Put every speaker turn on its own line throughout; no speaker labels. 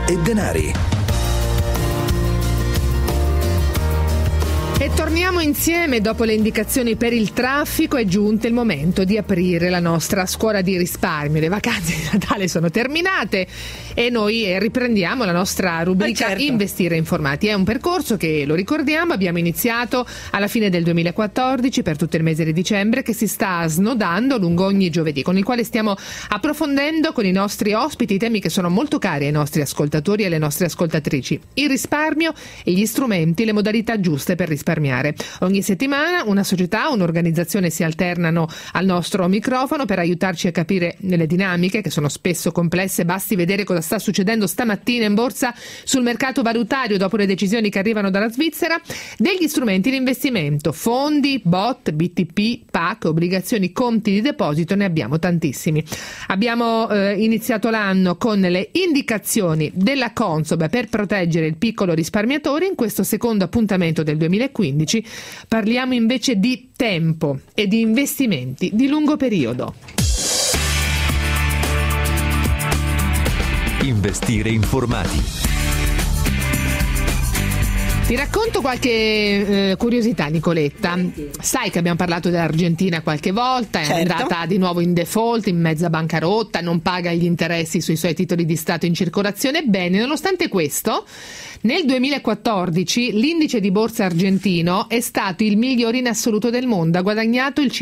e denari.
E torniamo insieme dopo le indicazioni per il traffico. È giunto il momento di aprire la nostra scuola di risparmio. Le vacanze di Natale sono terminate e noi riprendiamo la nostra rubrica Investire informati. È un percorso che, lo ricordiamo, abbiamo iniziato alla fine del 2014 per tutto il mese di dicembre, che si sta snodando lungo ogni giovedì, con il quale stiamo approfondendo con i nostri ospiti temi che sono molto cari ai nostri ascoltatori e alle nostre ascoltatrici: il risparmio e gli strumenti, le modalità giuste per risparmiare. Ogni settimana una società, un'organizzazione si alternano al nostro microfono per aiutarci a capire le dinamiche, che sono spesso complesse. Basti vedere cosa sta succedendo stamattina in borsa sul mercato valutario dopo le decisioni che arrivano dalla Svizzera. Degli strumenti di investimento, fondi, BOT, BTP, PAC, obbligazioni, conti di deposito, ne abbiamo tantissimi. Abbiamo iniziato l'anno con le indicazioni della Consob per proteggere il piccolo risparmiatore. In questo secondo appuntamento del 2015 parliamo invece di tempo e di investimenti di lungo periodo.
Investire informati.
Ti racconto qualche curiosità, Nicoletta. Sai che abbiamo parlato dell'Argentina qualche volta, è andata di nuovo in default, in mezza bancarotta, non paga gli interessi sui suoi titoli di Stato in circolazione. Bene, nonostante questo, nel 2014 l'indice di borsa argentino è stato il migliore in assoluto del mondo, ha guadagnato il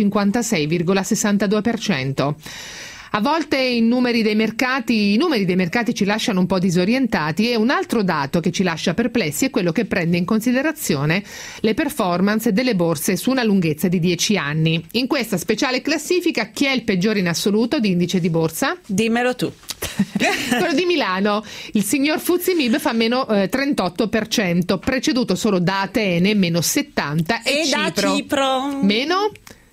56,62%. A volte i numeri dei mercati ci lasciano un po' disorientati, e un altro dato che ci lascia perplessi è quello che prende in considerazione le performance delle borse su una lunghezza di 10 anni. In questa speciale classifica, chi è il peggiore in assoluto di indice di borsa?
Dimmelo tu.
Quello di Milano, il signor FTSE MIB fa meno 38%, preceduto solo da Atene meno 70% e
da Cipro
meno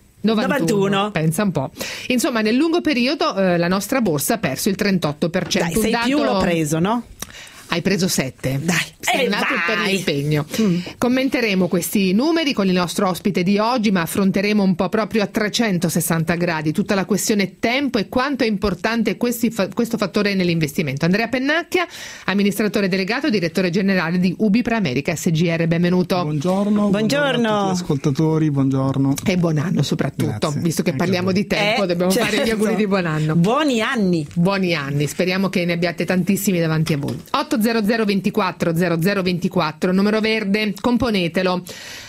91. Pensa un po'. Insomma, nel lungo periodo la nostra borsa ha perso il 38%.
Dai, sei più l'ho preso, no?
Hai preso 7.
Dai,
sei nato per l'impegno. Commenteremo questi numeri con il nostro ospite di oggi, ma affronteremo un po' proprio a 360 gradi tutta la questione tempo e quanto è importante questo fattore nell'investimento. Andrea Pennacchia, amministratore delegato, direttore generale di Ubipra America SGR. Benvenuto.
Buongiorno a tutti gli ascoltatori, buongiorno.
E buon anno soprattutto.
Grazie.
Visto che parliamo di tempo, dobbiamo fare gli auguri di buon anno.
Buoni anni.
Buoni anni, speriamo che ne abbiate tantissimi davanti a voi. 800 24 0024, numero verde, componetelo.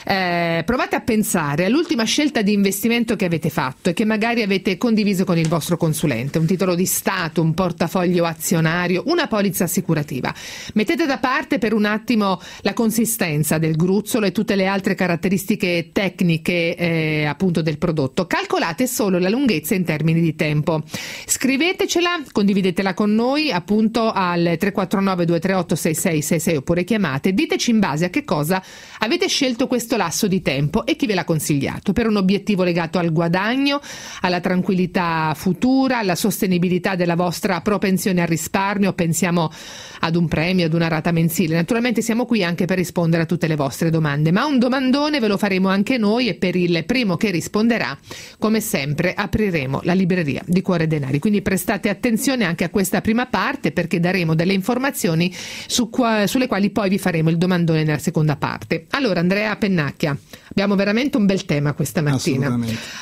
Provate a pensare all'ultima scelta di investimento che avete fatto e che magari avete condiviso con il vostro consulente: un titolo di Stato, un portafoglio azionario, una polizza assicurativa. Mettete da parte per un attimo la consistenza del gruzzolo e tutte le altre caratteristiche tecniche appunto del prodotto. Calcolate solo la lunghezza in termini di tempo. Scrivetecela, condividetela con noi appunto al 349 238 6666 oppure chiamate. Diteci in base a che cosa avete scelto questo lasso di tempo e chi ve l'ha consigliato, per un obiettivo legato al guadagno, alla tranquillità futura, alla sostenibilità della vostra propensione al risparmio. Pensiamo ad un premio, ad una rata mensile. Naturalmente siamo qui anche per rispondere a tutte le vostre domande, ma un domandone ve lo faremo anche noi, e per il primo che risponderà, come sempre, apriremo la libreria di Cuore Denari. Quindi prestate attenzione anche a questa prima parte, perché daremo delle informazioni sulle quali poi vi faremo il domandone nella seconda parte. Allora, Andrea Pennacchia, abbiamo veramente un bel tema questa mattina.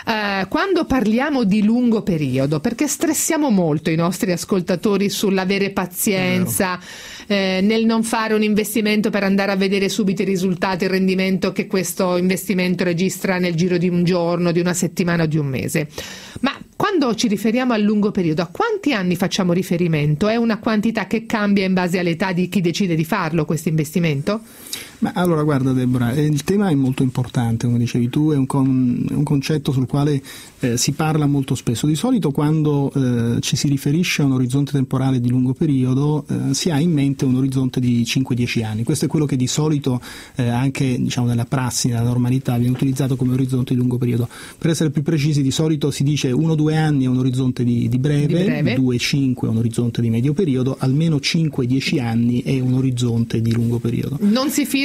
Quando parliamo di lungo periodo, perché stressiamo molto i nostri ascoltatori sull'avere pazienza, nel non fare un investimento per andare a vedere subito i risultati, il rendimento che questo investimento registra nel giro di un giorno, di una settimana o di un mese. Ma quando ci riferiamo al lungo periodo, a quanti anni facciamo riferimento? È una quantità che cambia in base all'età di chi decide di farlo, questo investimento?
Ma allora, guarda Deborah, il tema è molto importante, come dicevi tu, è un concetto sul quale si parla molto spesso. Di solito quando ci si riferisce a un orizzonte temporale di lungo periodo si ha in mente un orizzonte di 5-10 anni. Questo è quello che di solito anche nella prassi, nella normalità, viene utilizzato come orizzonte di lungo periodo. Per essere più precisi, di solito si dice 1-2 anni è un orizzonte di breve, 2-5 è un orizzonte di medio periodo, almeno 5-10 anni è un orizzonte di lungo periodo.
Non si firma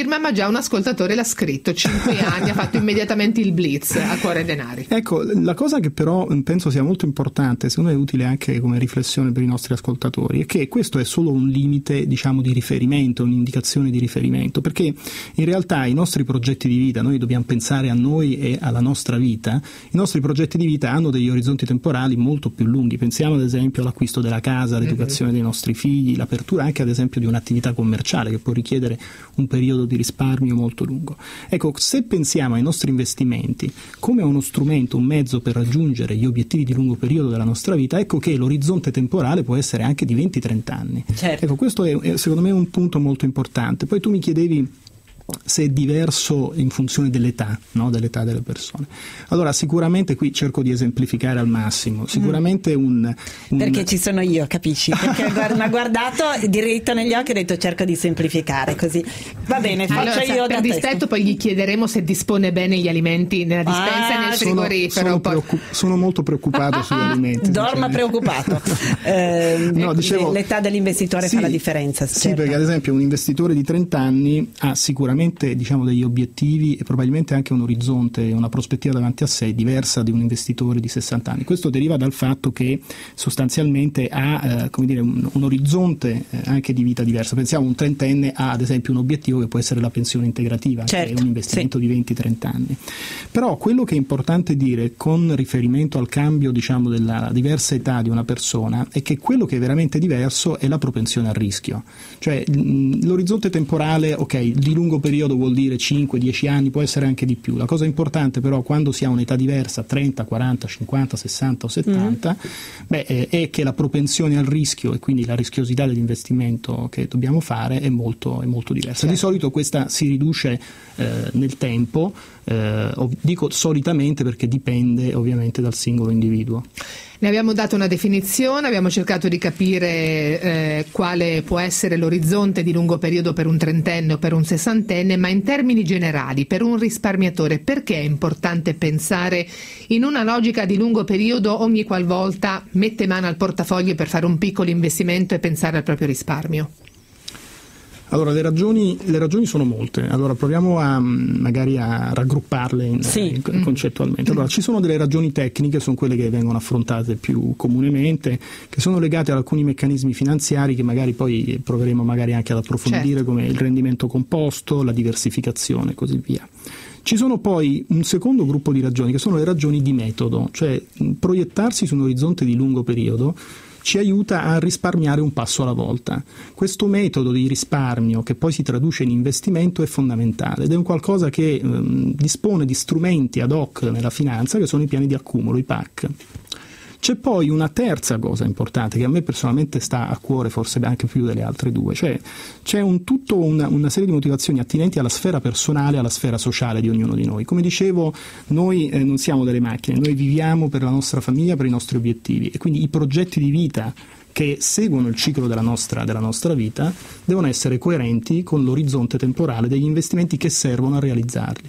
firma, ma già un ascoltatore l'ha scritto, 5 anni, ha fatto immediatamente il blitz a cuore denari.
Ecco, la cosa che però penso sia molto importante, secondo me è utile anche come riflessione per i nostri ascoltatori, è che questo è solo un limite, diciamo, di riferimento, un'indicazione di riferimento, perché in realtà i nostri progetti di vita, noi dobbiamo pensare a noi e alla nostra vita, i nostri progetti di vita hanno degli orizzonti temporali molto più lunghi. Pensiamo ad esempio all'acquisto della casa, all'educazione dei nostri figli, l'apertura anche ad esempio di un'attività commerciale che può richiedere un periodo di risparmio molto lungo. Ecco, se pensiamo ai nostri investimenti come uno strumento, un mezzo per raggiungere gli obiettivi di lungo periodo della nostra vita, ecco che l'orizzonte temporale può essere anche di 20-30 anni.
Certo.
Ecco, questo è secondo me un punto molto importante. Poi tu mi chiedevi se è diverso in funzione dell'età, no? Dell'età delle persone. Allora sicuramente qui cerco di esemplificare al massimo, sicuramente
perché ci sono io, capisci? Perché mi ha guardato diritto negli occhi e ha detto cerco di semplificare, così va bene, faccio
allora,
io
per dispetto poi gli chiederemo se dispone bene gli alimenti nella dispensa e nel frigorifero.
Sono molto preoccupato sugli alimenti.
Dorma preoccupato.
No, dicevo,
l'età dell'investitore fa la differenza.
Sì,
certo.
perché ad esempio un investitore di 30 anni ha sicuramente, diciamo, degli obiettivi e probabilmente anche un orizzonte, una prospettiva davanti a sé diversa di un investitore di 60 anni. Questo deriva dal fatto che sostanzialmente ha come dire, un orizzonte anche di vita diversa. Pensiamo un trentenne ha ad esempio un obiettivo che può essere la pensione integrativa,
certo,
che è un investimento di 20-30 anni. Però quello che è importante dire con riferimento al cambio, diciamo, della diversa età di una persona è che quello che è veramente diverso è la propensione al rischio. Cioè l'orizzonte temporale, ok, di lungo periodo vuol dire 5-10 anni, può essere anche di più. La cosa importante però quando si ha un'età diversa, 30, 40, 50, 60 o 70, è che la propensione al rischio e quindi la rischiosità dell'investimento che dobbiamo fare è molto diversa. Certo. Di solito questa si riduce nel tempo, dico solitamente perché dipende ovviamente dal singolo individuo.
Ne abbiamo dato una definizione, abbiamo cercato di capire quale può essere l'orizzonte di lungo periodo per un trentenne o per un sessantenne, ma in termini generali, per un risparmiatore, perché è importante pensare in una logica di lungo periodo ogni qualvolta mette mano al portafoglio per fare un piccolo investimento e pensare al proprio risparmio?
Allora, le ragioni sono molte. Allora, proviamo magari a raggrupparle concettualmente. Allora, ci sono delle ragioni tecniche, sono quelle che vengono affrontate più comunemente, che sono legate ad alcuni meccanismi finanziari che magari poi proveremo magari anche ad approfondire, certo, come il rendimento composto, la diversificazione e così via. Ci sono poi un secondo gruppo di ragioni che sono le ragioni di metodo, cioè proiettarsi su un orizzonte di lungo periodo ci aiuta a risparmiare un passo alla volta. Questo metodo di risparmio, che poi si traduce in investimento, è fondamentale ed è un qualcosa che dispone di strumenti ad hoc nella finanza che sono i piani di accumulo, i PAC. C'è poi una terza cosa importante che a me personalmente sta a cuore, forse anche più delle altre due, cioè c'è una serie di motivazioni attinenti alla sfera personale, alla sfera sociale di ognuno di noi. Come dicevo, noi non siamo delle macchine, noi viviamo per la nostra famiglia, per i nostri obiettivi e quindi i progetti di vita che seguono il ciclo della nostra vita devono essere coerenti con l'orizzonte temporale degli investimenti che servono a realizzarli.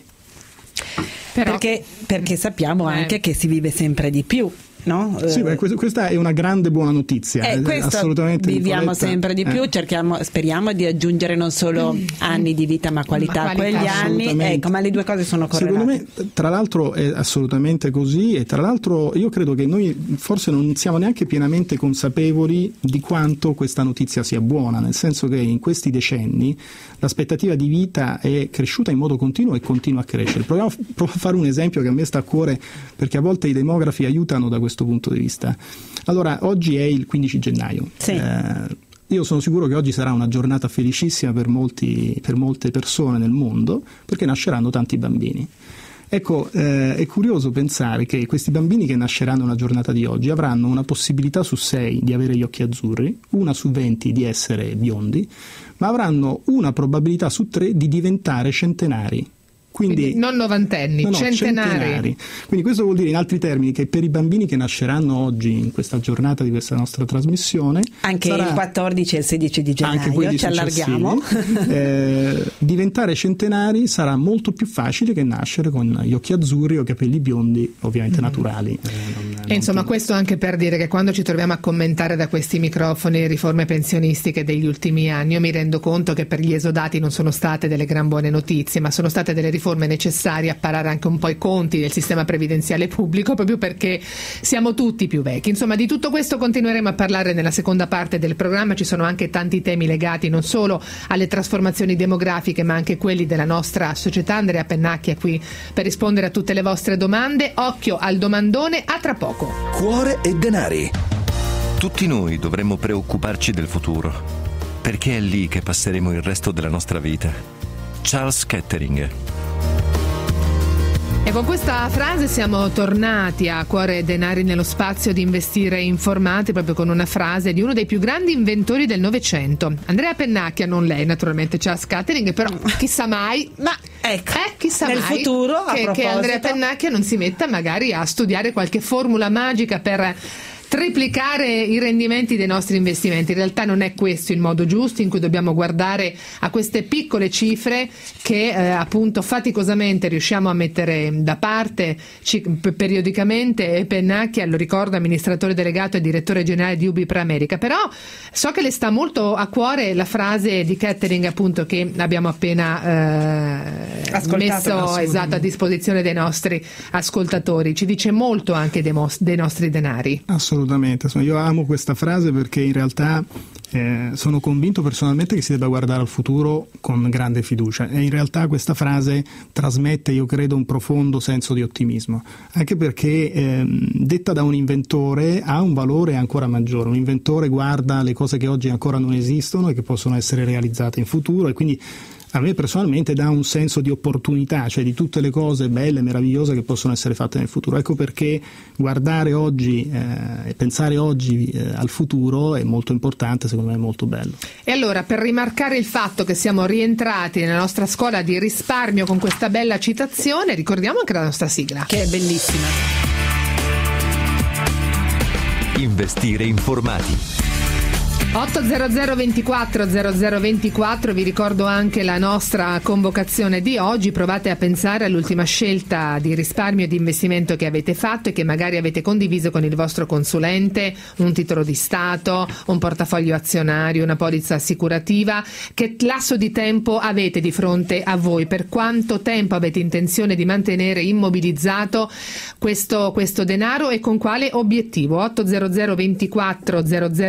Però, perché sappiamo anche che si vive sempre di più. No?
Sì, questa è una grande buona notizia. Assolutamente
viviamo
Nicoletta.
Sempre di più, speriamo di aggiungere non solo anni di vita ma qualità a quegli anni, ecco, ma le due cose sono correlate.
Secondo me, tra l'altro, è assolutamente così e tra l'altro io credo che noi forse non siamo neanche pienamente consapevoli di quanto questa notizia sia buona, nel senso che in questi decenni l'aspettativa di vita è cresciuta in modo continuo e continua a crescere. Proviamo a fare un esempio che a me sta a cuore perché a volte i demografi aiutano da questo punto di vista. Allora, oggi è il 15 gennaio. Sì. Io sono sicuro che oggi sarà una giornata felicissima per molte persone nel mondo perché nasceranno tanti bambini. Ecco, è curioso pensare che questi bambini che nasceranno nella giornata di oggi avranno una possibilità su 6 di avere gli occhi azzurri, una su 20 di essere biondi, ma avranno una probabilità su 3 di diventare centenari.
Quindi non novantenni, centenari.
Quindi questo vuol dire in altri termini che per i bambini che nasceranno oggi in questa giornata di questa nostra trasmissione,
anche il 14 e il 16 di gennaio, ci allarghiamo,
diventare centenari sarà molto più facile che nascere con gli occhi azzurri o capelli biondi, ovviamente naturali.
E insomma questo anche per dire che quando ci troviamo a commentare da questi microfoni le riforme pensionistiche degli ultimi anni, io mi rendo conto che per gli esodati non sono state delle gran buone notizie, ma sono state delle riforme necessarie a parare anche un po' i conti del sistema previdenziale pubblico, proprio perché siamo tutti più vecchi. Insomma, di tutto questo continueremo a parlare nella seconda parte del programma. Ci sono anche tanti temi legati non solo alle trasformazioni demografiche ma anche quelli della nostra società. Andrea Pennacchia è qui per rispondere a tutte le vostre domande. Occhio al domandone, a tra poco.
Cuore e denari. Tutti noi dovremmo preoccuparci del futuro, perché è lì che passeremo il resto della nostra vita. Charles Kettering.
E con questa frase siamo tornati a Cuore e Denari nello spazio di Investire Informati, proprio con una frase di uno dei più grandi inventori del Novecento. Andrea Pennacchia, non lei naturalmente, Charles Kettering, però chissà mai,
ma ecco,
chissà
nel
mai
futuro,
che Andrea Pennacchia non si metta magari a studiare qualche formula magica per triplicare i rendimenti dei nostri investimenti. In realtà non è questo il modo giusto in cui dobbiamo guardare a queste piccole cifre che appunto faticosamente riusciamo a mettere da parte periodicamente. E Pennacchia, lo ricordo, amministratore delegato e direttore generale di UBI Preamerica, però so che le sta molto a cuore la frase di Kettering, appunto, che abbiamo appena messo a disposizione dei nostri ascoltatori. Ci dice molto anche dei nostri denari.
Assolutamente, io amo questa frase perché in realtà sono convinto personalmente che si debba guardare al futuro con grande fiducia, e in realtà questa frase trasmette, io credo, un profondo senso di ottimismo, anche perché detta da un inventore ha un valore ancora maggiore. Un inventore guarda le cose che oggi ancora non esistono e che possono essere realizzate in futuro, e quindi a me personalmente dà un senso di opportunità, cioè di tutte le cose belle e meravigliose che possono essere fatte nel futuro. Ecco perché guardare oggi e pensare oggi al futuro è molto importante, secondo me è molto bello.
E allora, per rimarcare il fatto che siamo rientrati nella nostra scuola di risparmio con questa bella citazione, ricordiamo anche la nostra sigla,
che è bellissima.
Investire Informati.
800 24 0024, vi ricordo anche la nostra convocazione di oggi. Provate a pensare all'ultima scelta di risparmio e di investimento che avete fatto e che magari avete condiviso con il vostro consulente, un titolo di Stato, un portafoglio azionario, una polizza assicurativa. Che lasso di tempo avete di fronte a voi? Per quanto tempo avete intenzione di mantenere immobilizzato questo denaro e con quale obiettivo? 800 24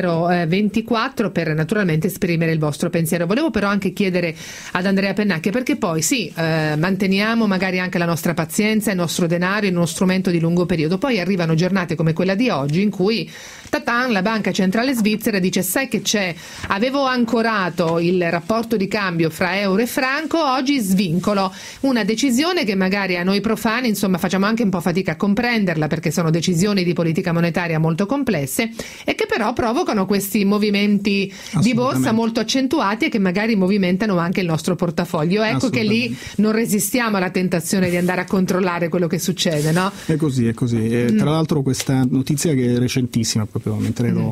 0024 per naturalmente esprimere il vostro pensiero. Volevo però anche chiedere ad Andrea Pennacchia, perché poi manteniamo magari anche la nostra pazienza, il nostro denaro, il nostro strumento di lungo periodo, poi arrivano giornate come quella di oggi in cui la Banca Centrale Svizzera dice: sai che c'è, avevo ancorato il rapporto di cambio fra euro e franco, oggi svincolo. Una decisione che magari a noi profani facciamo anche un po' fatica a comprenderla, perché sono decisioni di politica monetaria molto complesse e che però provocano questi movimenti di borsa molto accentuati e che magari movimentano anche il nostro portafoglio. Ecco che lì non resistiamo alla tentazione di andare a controllare quello che succede, no?
È così. Tra l'altro questa notizia, che è recentissima, proprio mentre ero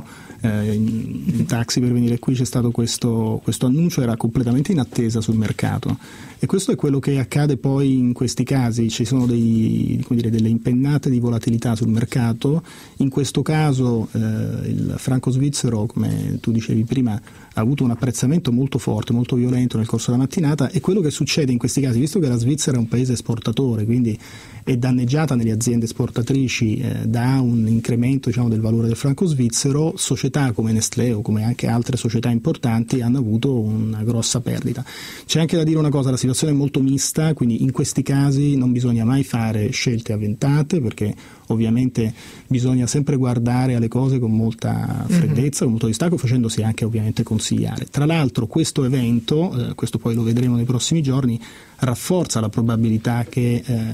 in taxi per venire qui, c'è stato questo annuncio, era completamente in attesa sul mercato, e questo è quello che accade poi in questi casi. Ci sono delle impennate di volatilità sul mercato. In questo caso il franco svizzero, come tu dicevi prima, ha avuto un apprezzamento molto forte, molto violento nel corso della mattinata, e quello che succede in questi casi, visto che la Svizzera è un paese esportatore, quindi è danneggiata nelle aziende esportatrici da un incremento del valore del franco svizzero, società come Nestlé o come anche altre società importanti hanno avuto una grossa perdita. C'è anche da dire una cosa: la situazione è molto mista, quindi in questi casi non bisogna mai fare scelte avventate, perché ovviamente bisogna sempre guardare alle cose con molta freddezza, con molto distacco, facendosi anche ovviamente consigliare. Tra l'altro questo evento, questo poi lo vedremo nei prossimi giorni, rafforza la probabilità che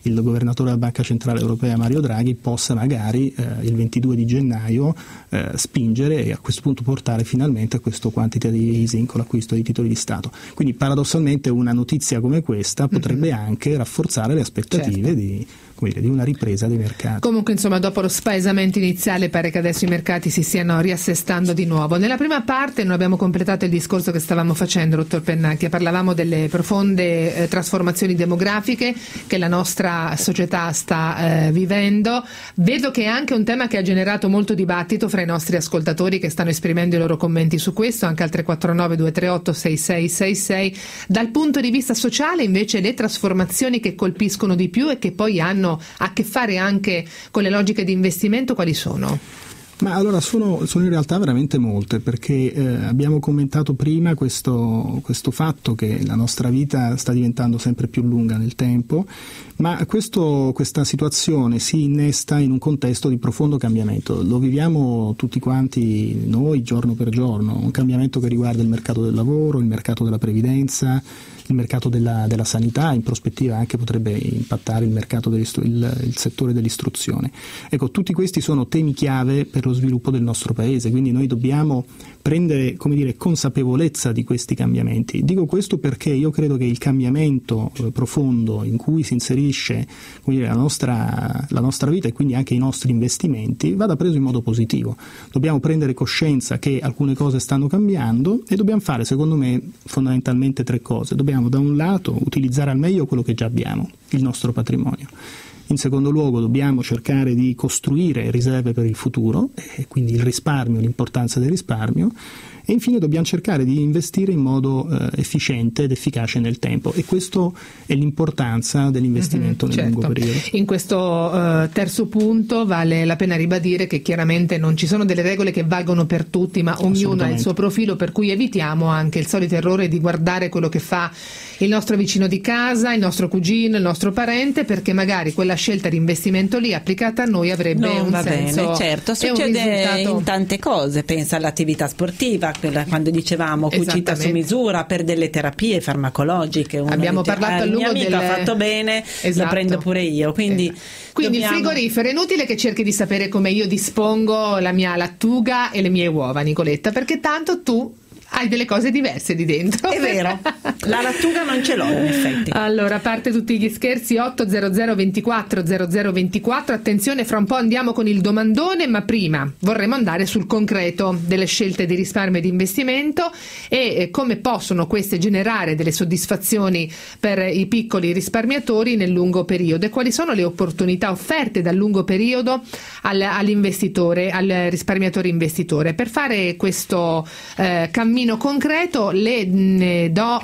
il governatore della Banca Centrale Europea Mario Draghi possa magari il 22 di gennaio spingere e a questo punto portare finalmente a questo quantitative easing con l'acquisto di titoli di Stato. Quindi paradossalmente una notizia come questa potrebbe anche rafforzare le aspettative di una ripresa dei mercati.
Comunque, insomma, dopo lo spaesamento iniziale pare che adesso i mercati si stiano riassestando di nuovo. Nella prima parte non abbiamo completato il discorso che stavamo facendo, dottor Pennacchia. Parlavamo delle profonde trasformazioni demografiche che la nostra società sta vivendo. Vedo che è anche un tema che ha generato molto dibattito fra i nostri ascoltatori che stanno esprimendo i loro commenti su questo, anche al 349 238 6666. Dal punto di vista sociale, invece, le trasformazioni che colpiscono di più e che poi hanno a che fare anche con le logiche di investimento, quali sono?
Ma allora sono in realtà veramente molte, perché abbiamo commentato prima questo fatto che la nostra vita sta diventando sempre più lunga nel tempo, ma questa situazione si innesta in un contesto di profondo cambiamento. Lo viviamo tutti quanti noi giorno per giorno, un cambiamento che riguarda il mercato del lavoro, il mercato della previdenza, il mercato della sanità, in prospettiva anche potrebbe impattare il mercato il settore dell'istruzione. Ecco, tutti questi sono temi chiave per lo sviluppo del nostro paese, quindi noi dobbiamo prendere, consapevolezza di questi cambiamenti. Dico questo perché io credo che il cambiamento profondo in cui si inserisce la nostra vita e quindi anche i nostri investimenti vada preso in modo positivo. Dobbiamo prendere coscienza che alcune cose stanno cambiando e dobbiamo fare, secondo me, fondamentalmente 3 cose. Dobbiamo da un lato utilizzare al meglio quello che già abbiamo, il nostro patrimonio. In secondo luogo dobbiamo cercare di costruire riserve per il futuro, e quindi il risparmio, l'importanza del risparmio, e infine dobbiamo cercare di investire in modo efficiente ed efficace nel tempo, e questo è l'importanza dell'investimento nel lungo periodo.
In questo terzo punto vale la pena ribadire che chiaramente non ci sono delle regole che valgono per tutti, ma ognuno ha il suo profilo, per cui evitiamo anche il solito errore di guardare quello che fa il nostro vicino di casa, il nostro cugino, il nostro parente, perché magari quella scelta di investimento lì applicata a noi avrebbe un senso.
Bene, certo, succede in tante cose, pensa all'attività sportiva, quella quando dicevamo cucita su misura per delle terapie farmacologiche.
Abbiamo parlato a lungo
mio amico ha fatto bene, lo prendo pure io, quindi
il frigorifero è inutile che cerchi di sapere come io dispongo la mia lattuga e le mie uova, Nicoletta, perché tanto tu hai delle cose diverse di dentro.
È vero, la lattuga non ce l'ho in effetti.
Allora, a parte tutti gli scherzi, 800 24 0024, attenzione, fra un po' andiamo con il domandone, ma prima vorremmo andare sul concreto delle scelte di risparmio e di investimento e come possono queste generare delle soddisfazioni per i piccoli risparmiatori nel lungo periodo, e quali sono le opportunità offerte dal lungo periodo all'investitore, al risparmiatore investitore. Per fare questo cammino concreto le do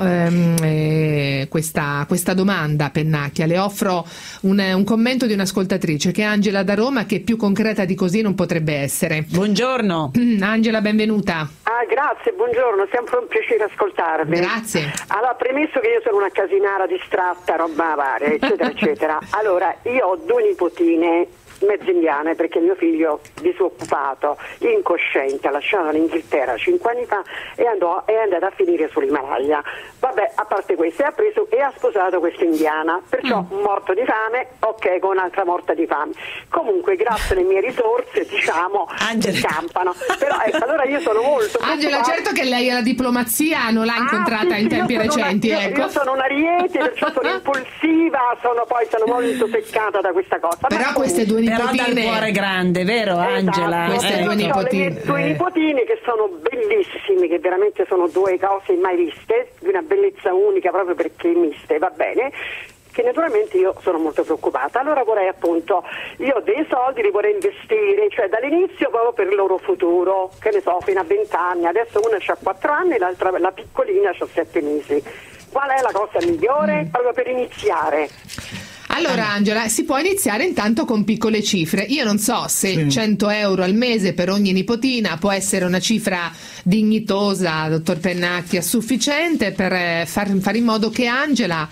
questa domanda, Pennacchia, le offro un commento di un'ascoltatrice che è Angela da Roma, che più concreta di così non potrebbe essere.
Buongiorno
Angela, benvenuta.
Grazie, buongiorno, sempre un piacere ascoltarvi.
Grazie.
Allora, premesso che io sono una casinara distratta, roba varia, eccetera eccetera. Allora, io ho 2 nipotine mezzo indiane, perché mio figlio disoccupato, incosciente, ha lasciato l'Inghilterra 5 anni fa e è andato a finire sull'Himalaya. Vabbè, a parte questo, ha preso e ha sposato questa indiana, perciò morto di fame, ok, con un'altra morta di fame. Comunque, grazie alle mie risorse, campano. Però ecco, allora io sono molto
Angela, certo che lei alla diplomazia non l'ha incontrata in tempi recenti.
Io sono un ariete, perciò sono impulsiva, sono molto seccata da questa cosa.
Però queste 2
però dal cuore grande, vero Angela?
Queste 2 nipotine.
2 nipotine che sono bellissime, che veramente sono 2 cose mai viste, di una bellezza unica proprio perché miste, va bene, che naturalmente io sono molto preoccupata. Allora vorrei io ho dei soldi, li vorrei investire, cioè dall'inizio proprio per il loro futuro, che ne so, fino a 20 anni, adesso una ha 4 anni, l'altra, la piccolina, ha 7 mesi. Qual è la cosa migliore proprio per iniziare?
Allora Angela, si può iniziare intanto con piccole cifre. Io non so se 100 euro al mese per ogni nipotina può essere una cifra dignitosa, dottor Pennacchia, sufficiente per fare in modo che Angela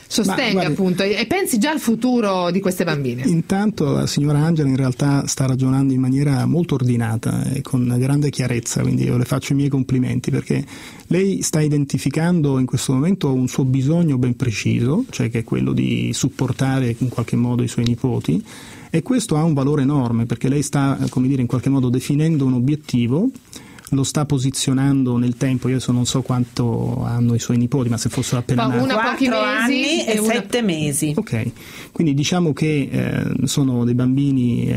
sostenga appunto e pensi già al futuro di queste bambine.
Intanto la signora Angela in realtà sta ragionando in maniera molto ordinata e con grande chiarezza, quindi io le faccio i miei complimenti, perché lei sta identificando in questo momento un suo bisogno ben preciso, cioè che è quello di supportare in qualche modo i suoi nipoti, e questo ha un valore enorme perché lei sta, come dire, in qualche modo definendo un obiettivo, lo sta posizionando nel tempo. Io adesso non so quanto hanno i suoi nipoti, ma se fossero appena nati,
4 anni e 7 mesi.
Ok, quindi diciamo che sono dei bambini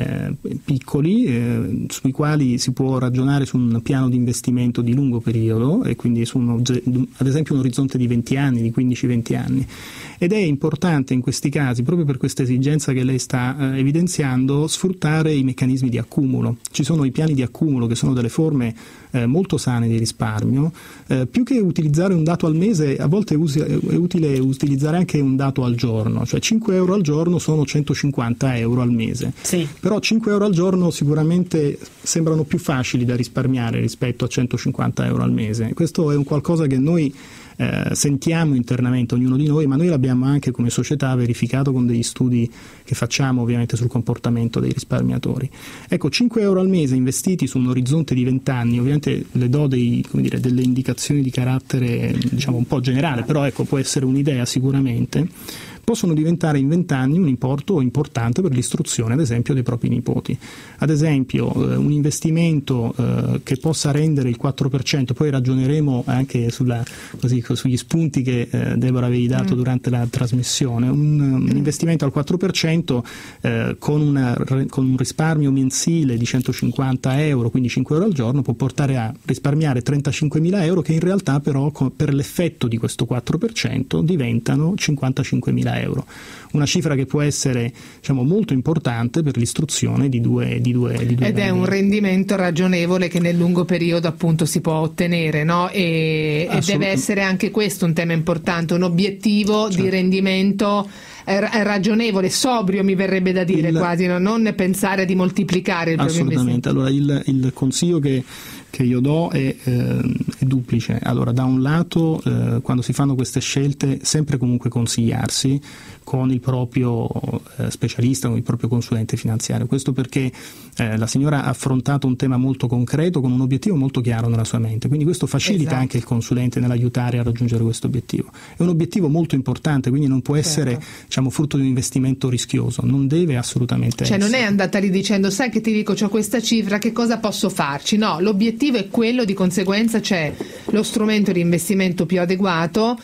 piccoli sui quali si può ragionare su un piano di investimento di lungo periodo, e quindi su ad esempio un orizzonte di 20 anni, di 15-20 anni. Ed è importante in questi casi, proprio per questa esigenza che lei sta evidenziando, sfruttare i meccanismi di accumulo. Ci sono i piani di accumulo, che sono delle forme molto sane di risparmio. Più che utilizzare un dato al mese, a volte è utile utilizzare anche un dato al giorno, cioè 5 euro al giorno sono 150 euro al mese.
Sì.
Però 5 euro al giorno sicuramente sembrano più facili da risparmiare rispetto a 150 euro al mese. Questo è un qualcosa che noi sentiamo internamente, ognuno di noi, ma noi l'abbiamo anche come società verificato con degli studi che facciamo ovviamente sul comportamento dei risparmiatori. Ecco, 5 euro al mese investiti su un orizzonte di 20 anni, ovviamente le do delle indicazioni di carattere diciamo un po' generale, però ecco, può essere un'idea sicuramente, possono diventare in 20 anni un importo importante per l'istruzione, ad esempio, dei propri nipoti. Ad esempio, un investimento che possa rendere il 4%, poi ragioneremo anche sugli spunti che Deborah avevi dato durante la trasmissione, un investimento al 4% con un risparmio mensile di 150 euro, quindi 5 euro al giorno, può portare a risparmiare 35.000 euro, che in realtà però per l'effetto di questo 4% diventano 55.000 euro. Una cifra che può essere, diciamo, molto importante per l'istruzione di due ed
bambini. È un rendimento ragionevole che nel lungo periodo appunto si può ottenere, no? E deve essere anche questo un tema importante, un obiettivo di rendimento ragionevole, sobrio, mi verrebbe da dire, quasi, no? Non pensare di moltiplicare il proprio investimento.
Assolutamente. Allora il consiglio che io do è duplice. Allora, da un lato, quando si fanno queste scelte, sempre comunque consigliarsi con il proprio specialista, con il proprio consulente finanziario. Questo perché la signora ha affrontato un tema molto concreto con un obiettivo molto chiaro nella sua mente, quindi questo facilita anche il consulente nell'aiutare a raggiungere questo obiettivo. È un obiettivo molto importante, quindi non può essere diciamo frutto di un investimento rischioso, non deve assolutamente essere.
Non è andata lì dicendo: sai che ti dico, c'ho questa cifra, che cosa posso farci? No, l'obiettivo è quello, di conseguenza c'è lo strumento di investimento più adeguato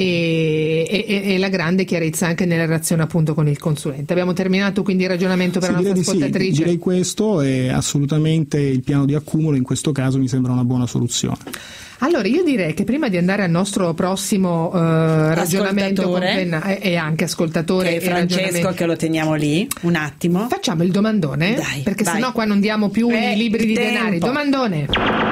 e la grande chiarezza anche nella relazione appunto con il consulente. Abbiamo terminato quindi il ragionamento per la nostra ascoltatrice.
Direi questo, è assolutamente il piano di accumulo, in questo caso mi sembra una buona soluzione.
Allora io direi che prima di andare al nostro prossimo ragionamento con Penna e anche ascoltatore,
che è Francesco, che lo teniamo lì un attimo,
facciamo il domandone, perché sennò qua non diamo più i libri di denari. Domandone.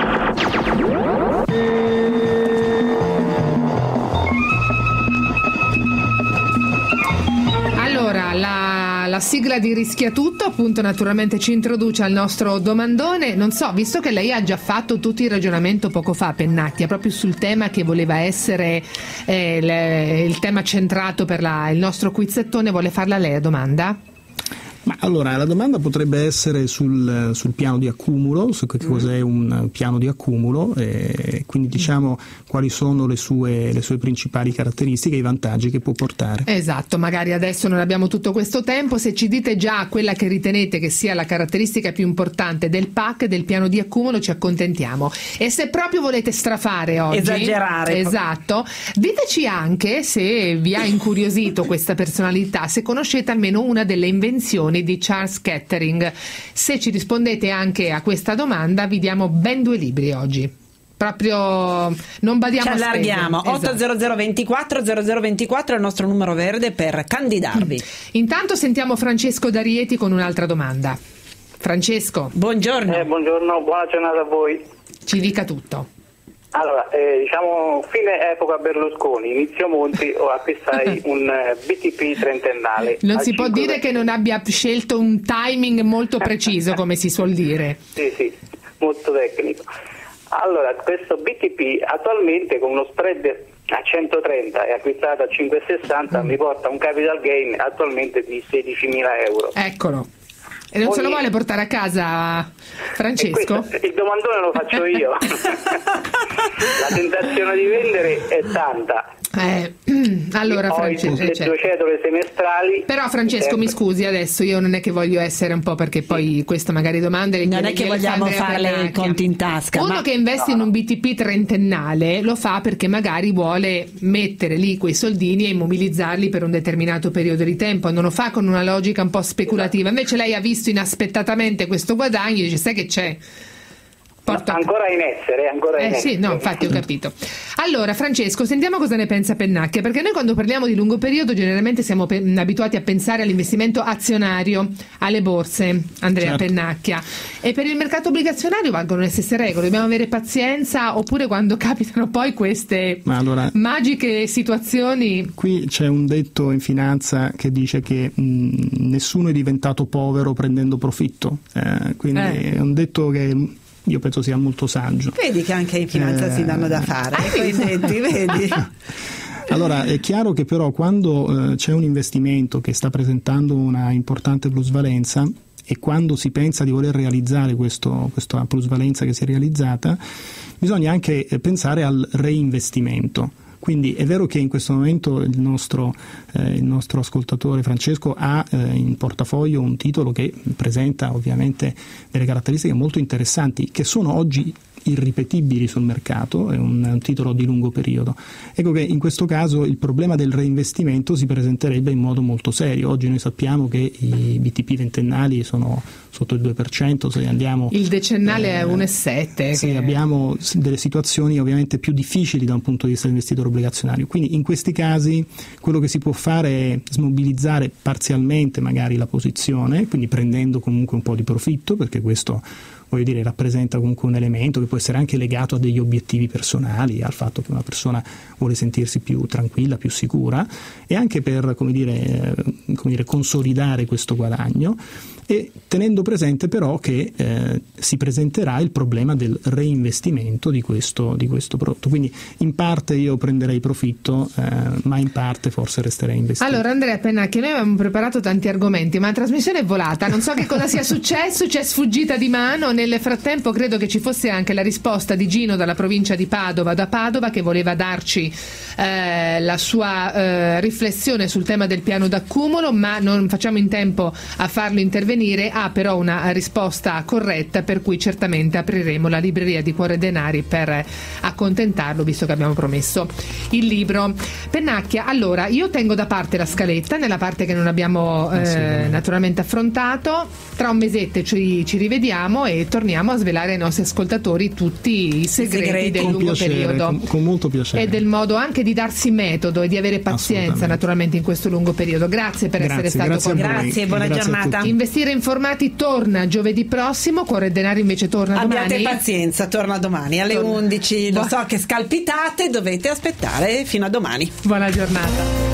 Allora, la sigla di Rischia Tutto appunto naturalmente ci introduce al nostro domandone. Non so, visto che lei ha già fatto tutto il ragionamento poco fa, Pennacchia, proprio sul tema che voleva essere il tema centrato per il nostro quizzettone, vuole farla lei la domanda?
Ma allora, la domanda potrebbe essere sul piano di accumulo, su che cos'è un piano di accumulo, e quindi diciamo quali sono le sue principali caratteristiche e i vantaggi che può portare.
Esatto, magari adesso non abbiamo tutto questo tempo, se ci dite già quella che ritenete che sia la caratteristica più importante del PAC, del piano di accumulo, ci accontentiamo. E se proprio volete strafare oggi,
esagerare,
esatto, diteci anche, se vi ha incuriosito questa personalità, se conoscete almeno una delle invenzioni di Charles Kettering. Se ci rispondete anche a questa domanda, vi diamo ben 2 libri oggi. Proprio non badiamo a spese.
Ci allarghiamo. 80024 è il nostro numero verde per candidarvi.
Intanto sentiamo Francesco da Rieti con un'altra domanda. Francesco.
Buongiorno.
Buongiorno, buona giornata a voi.
Ci dica tutto.
Allora, diciamo fine epoca Berlusconi, inizio Monti, acquistai un BTP trentennale.
Non si può dire che non abbia scelto un timing molto preciso, come si suol dire.
Sì, molto tecnico. Allora, questo BTP attualmente con uno spread a 130 e acquistata a 5,60 mi porta un capital gain attualmente di 16.000 euro.
Eccolo. E non se lo vuole portare a casa Francesco?
Il domandone lo faccio io. La tentazione di vendere è tanta.
Allora Francesco,
le 2 cedole semestrali.
Però Francesco, mi scusi, adesso io non è che voglio essere un po', perché poi questa magari domanda
non è che vogliamo farle i conti in tasca.
Uno che investe in un BTP trentennale lo fa perché magari vuole mettere lì quei soldini e immobilizzarli per un determinato periodo di tempo, non lo fa con una logica un po' speculativa. Invece lei ha visto inaspettatamente questo guadagno e dice: sai che c'è?
Ancora in essere,
sì, no, infatti ho capito. Allora Francesco, sentiamo cosa ne pensa Pennacchia, perché noi quando parliamo di lungo periodo generalmente siamo abituati a pensare all'investimento azionario, alle borse, Andrea. Certo. Pennacchia, e per il mercato obbligazionario valgono le stesse regole, dobbiamo avere pazienza, oppure quando capitano poi queste magiche situazioni?
Qui c'è un detto in finanza che dice che nessuno è diventato povero prendendo profitto, quindi è un detto che io penso sia molto saggio.
Vedi che anche in finanza si danno da fare quei detti, vedi?
Allora è chiaro che però quando c'è un investimento che sta presentando una importante plusvalenza e quando si pensa di voler realizzare questa plusvalenza che si è realizzata, bisogna anche pensare al reinvestimento. Quindi è vero che in questo momento il nostro ascoltatore Francesco ha in portafoglio un titolo che presenta ovviamente delle caratteristiche molto interessanti che sono oggi irripetibili sul mercato, è un titolo di lungo periodo. Ecco che in questo caso il problema del reinvestimento si presenterebbe in modo molto serio. Oggi noi sappiamo che i BTP ventennali sono sotto il 2%, se andiamo
il decennale è 1,7.
Sì, abbiamo delle situazioni ovviamente più difficili da un punto di vista dell'investitore obbligazionario. Quindi in questi casi quello che si può fare è smobilizzare parzialmente magari la posizione, quindi prendendo comunque un po' di profitto, perché questo rappresenta comunque un elemento che può essere anche legato a degli obiettivi personali, al fatto che una persona vuole sentirsi più tranquilla, più sicura, e anche per consolidare questo guadagno, e tenendo presente però che si presenterà il problema del reinvestimento di questo prodotto. Quindi in parte io prenderei profitto, ma in parte forse resterei investito.
Allora Andrea Pennacchia, noi avevamo preparato tanti argomenti, ma la trasmissione è volata, non so che cosa sia successo, ci è sfuggita di mano. Nel frattempo credo che ci fosse anche la risposta di Gino dalla provincia di Padova, che voleva darci la sua riflessione sul tema del piano d'accumulo, ma non facciamo in tempo a farlo intervenire. Ha però una risposta corretta, per cui certamente apriremo la libreria di Cuore Denari per accontentarlo, visto che abbiamo promesso il libro. Pennacchia, allora io tengo da parte la scaletta nella parte che non abbiamo naturalmente affrontato. Tra un mesetto ci rivediamo e torniamo a svelare ai nostri ascoltatori tutti i segreti del lungo periodo,
con molto piacere,
e del modo anche di darsi metodo e di avere pazienza naturalmente in questo lungo periodo. Grazie per essere stato con noi.
Grazie, buona giornata.
Investire informati torna giovedì prossimo, Cuore Denari invece torna domani.
Abbiate pazienza, torna domani alle 11. Lo so che scalpitate, dovete aspettare fino a domani.
Buona giornata.